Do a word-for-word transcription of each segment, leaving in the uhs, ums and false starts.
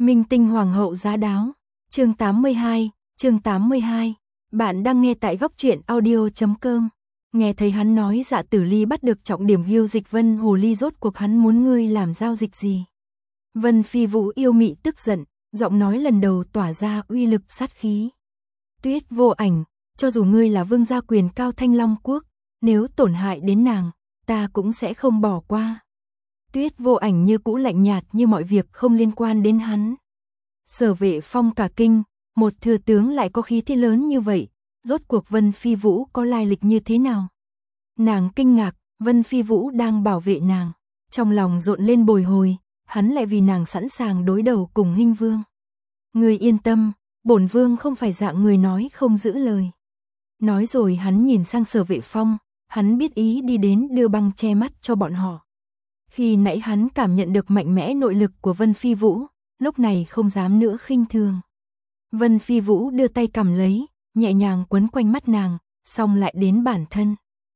Minh tinh hoàng hậu giá đáo. Chương tám mươi hai, chương tám mươi hai. Bạn đang nghe tại góc truyện audio chấm com. Nghe thấy hắn nói Dạ Tử Ly bắt được trọng điểm Ghiêu Dịch Vân hồ ly, rốt cuộc hắn muốn ngươi làm giao dịch gì? Vân Phi Vũ yêu mị tức giận, giọng nói lần đầu tỏa ra uy lực sát khí. Tuyết Vô Ảnh, cho dù ngươi là vương gia quyền cao Thanh Long quốc, nếu tổn hại đến nàng, ta cũng sẽ không bỏ qua. Tuyết Vô Ảnh như cũ lạnh nhạt như mọi việc không liên quan đến hắn. Sở Vệ Phong cả kinh, một thừa tướng lại có khí thế lớn như vậy, rốt cuộc Vân Phi Vũ có lai lịch như thế nào? Nàng kinh ngạc, Vân Phi Vũ đang bảo vệ nàng, trong lòng rộn lên bồi hồi, hắn lại vì nàng sẵn sàng đối đầu cùng Hinh Vương. Ngươi yên tâm, bổn vương không phải dạng người nói không giữ lời. Nói rồi hắn nhìn sang Sở Vệ Phong, hắn biết ý đi đến đưa băng che mắt cho bọn họ. Khi nãy hắn cảm nhận được mạnh mẽ nội lực của Vân Phi Vũ, lúc này không dám nữa khinh thường. Vân Phi Vũ đưa tay cầm lấy, nhẹ nhàng quấn quanh mắt nàng, xong lại đến bản thân.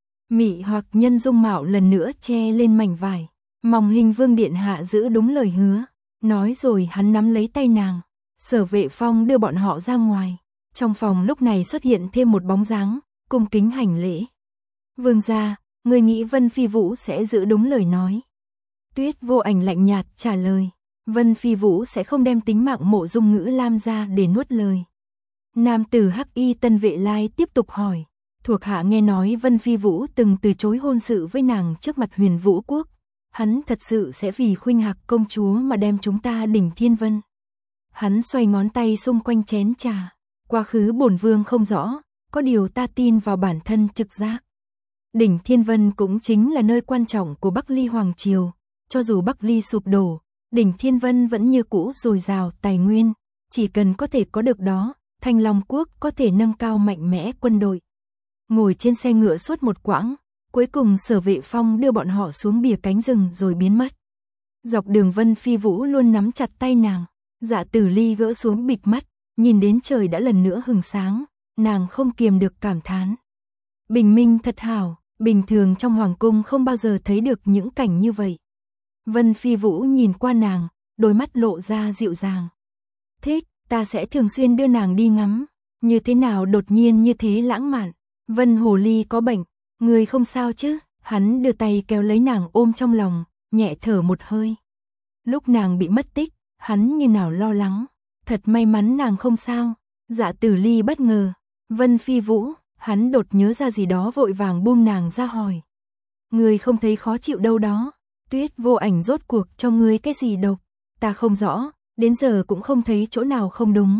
Mị hoặc nhân dung mạo lần nữa che lên mảnh vải, mong Hinh Vương điện hạ giữ đúng lời hứa. Nói rồi hắn nắm lấy tay nàng, Sở Vệ Phong đưa bọn họ ra ngoài. Trong phòng lúc này xuất hiện thêm một bóng dáng, cung kính hành lễ. Vương gia, người nghĩ Vân Phi Vũ sẽ giữ đúng lời nói? Tuyết Vô Ảnh lạnh nhạt trả lời, Vân Phi Vũ sẽ không đem tính mạng Mộ Dung Ngữ Lam ra để nuốt lời. Nam tử Hắc Y Tân Vệ Lai tiếp tục hỏi, thuộc hạ nghe nói Vân Phi Vũ từng từ chối hôn sự với nàng trước mặt Huyền Vũ Quốc, hắn thật sự sẽ vì Khuynh Hạc công chúa mà đem chúng ta đỉnh Thiên Vân? Hắn xoay ngón tay xung quanh chén trà, quá khứ bổn vương không rõ, có điều ta tin vào bản thân trực giác. Đỉnh Thiên Vân cũng chính là nơi quan trọng của Bắc Ly Hoàng Triều, cho dù Bắc Ly sụp đổ, đỉnh Thiên Vân vẫn như cũ dồi dào tài nguyên, chỉ cần có thể có được đó, Thanh Long quốc có thể nâng cao mạnh mẽ quân đội. Ngồi trên xe ngựa suốt một quãng, cuối cùng Sở Vệ Phong đưa bọn họ xuống bìa cánh rừng rồi biến mất. Dọc đường Vân Phi Vũ luôn nắm chặt tay nàng, Dạ Tử Ly gỡ xuống bịch mắt, nhìn đến trời đã lần nữa hừng sáng, nàng không kiềm được cảm thán. Bình minh thật hảo, bình thường trong hoàng cung không bao giờ thấy được những cảnh như vậy. Vân Phi Vũ nhìn qua nàng, đôi mắt lộ ra dịu dàng. Thích, ta sẽ thường xuyên đưa nàng đi ngắm. Như thế nào đột nhiên như thế lãng mạn? Vân hồ ly có bệnh, người không sao chứ? Hắn đưa tay kéo lấy nàng ôm trong lòng, nhẹ thở một hơi. Lúc nàng bị mất tích, hắn như nào lo lắng. Thật may mắn nàng không sao. Dạ Tử Ly bất ngờ. Vân Phi Vũ, hắn đột nhớ ra gì đó vội vàng buông nàng ra hỏi. Người không thấy khó chịu đâu đó? Tuyết Vô Ảnh rốt cuộc cho ngươi cái gì độc? Ta không rõ, đến giờ cũng không thấy chỗ nào không đúng.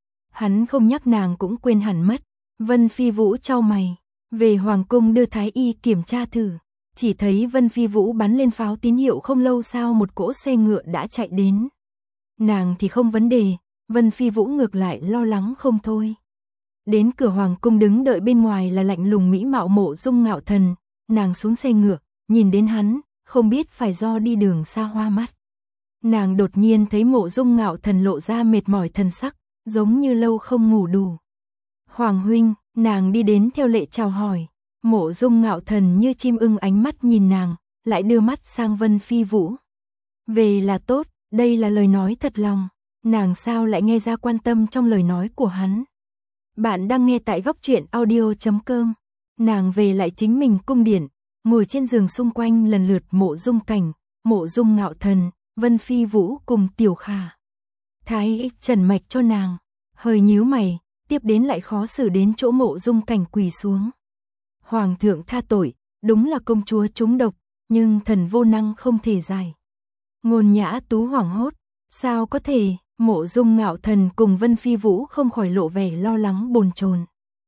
Hắn không nhắc nàng cũng quên hẳn mất. Vân Phi Vũ chau mày, về hoàng cung đưa thái y kiểm tra thử. Chỉ thấy Vân Phi Vũ bắn lên pháo tín hiệu không lâu sau một cỗ xe ngựa đã chạy đến. Nàng thì không vấn đề, Vân Phi Vũ ngược lại lo lắng không thôi. Đến cửa hoàng cung đứng đợi bên ngoài là lạnh lùng mỹ mạo Mộ Dung Ngạo Thần. Nàng xuống xe ngựa, nhìn đến hắn, không biết phải do đi đường xa hoa mắt. Nàng đột nhiên thấy Mộ Dung Ngạo Thần lộ ra mệt mỏi thần sắc, giống như lâu không ngủ đủ. Hoàng huynh, nàng đi đến theo lệ chào hỏi. Mộ Dung Ngạo Thần như chim ưng ánh mắt nhìn nàng, lại đưa mắt sang Vân Phi Vũ. Về là tốt, đây là lời nói thật lòng. Nàng sao lại nghe ra quan tâm trong lời nói của hắn. Bạn đang nghe tại góc truyện audio chấm com. Nàng về lại chính mình cung điện, ngồi trên giường xung quanh lần lượt Mộ Dung Cảnh, Mộ Dung Ngạo Thần, Vân Phi Vũ cùng Tiểu Khả. Thái trần mạch cho nàng, hơi nhíu mày, tiếp đến lại khó xử đến chỗ Mộ Dung Cảnh quỳ xuống. Hoàng thượng tha tội, đúng là công chúa trúng độc, nhưng thần vô năng không thể giải. Ngôn Nhã Tú hoảng hốt, sao có thể? Mộ Dung Ngạo Thần cùng Vân Phi Vũ không khỏi lộ vẻ lo lắng bồn chồn.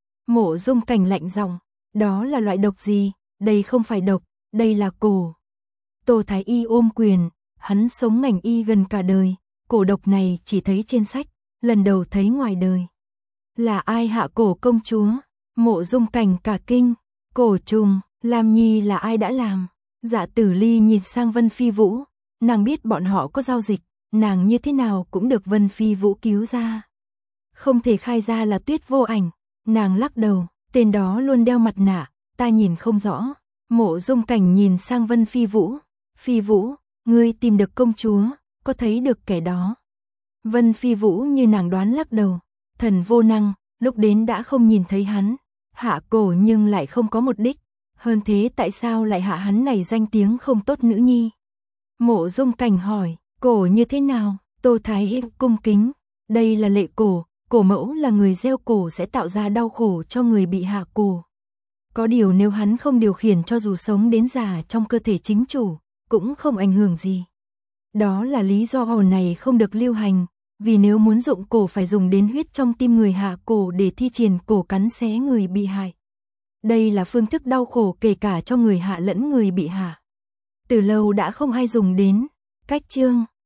Mộ Dung Cảnh lạnh giọng, đó là loại độc gì? Đây không phải độc, đây là cổ. Tô Thái Y ôm quyền, hắn sống ngành y gần cả đời, cổ độc này chỉ thấy trên sách, lần đầu thấy ngoài đời. Là ai hạ cổ công chúa? Mộ Dung Cảnh cả kinh, cổ trùng, Lam Nhi là ai đã làm? Dạ Tử Ly nhìn sang Vân Phi Vũ, nàng biết bọn họ có giao dịch, nàng như thế nào cũng được Vân Phi Vũ cứu ra. Không thể khai ra là Tuyết Vô Ảnh, nàng lắc đầu, tên đó luôn đeo mặt nạ, ta nhìn không rõ. Mộ Dung Cảnh nhìn sang Vân Phi Vũ, Phi Vũ, ngươi tìm được công chúa, có thấy được kẻ đó? Vân Phi Vũ như nàng đoán lắc đầu, thần vô năng, lúc đến đã không nhìn thấy hắn, hạ cổ nhưng lại không có một đích, hơn thế tại sao lại hạ hắn này danh tiếng không tốt nữ nhi? Mộ Dung Cảnh hỏi, cổ như thế nào? Tô Thái cung kính, đây là lệ cổ, cổ mẫu là người gieo cổ sẽ tạo ra đau khổ cho người bị hạ cổ. Có điều nếu hắn không điều khiển cho dù sống đến già trong cơ thể chính chủ, cũng không ảnh hưởng gì. Đó là lý do hồn này không được lưu hành, vì nếu muốn dụng cổ phải dùng đến huyết trong tim người hạ cổ để thi triển cổ cắn xé người bị hại. Đây là phương thức đau khổ kể cả cho người hạ lẫn người bị hạ. Từ lâu đã không ai dùng đến. Cách chương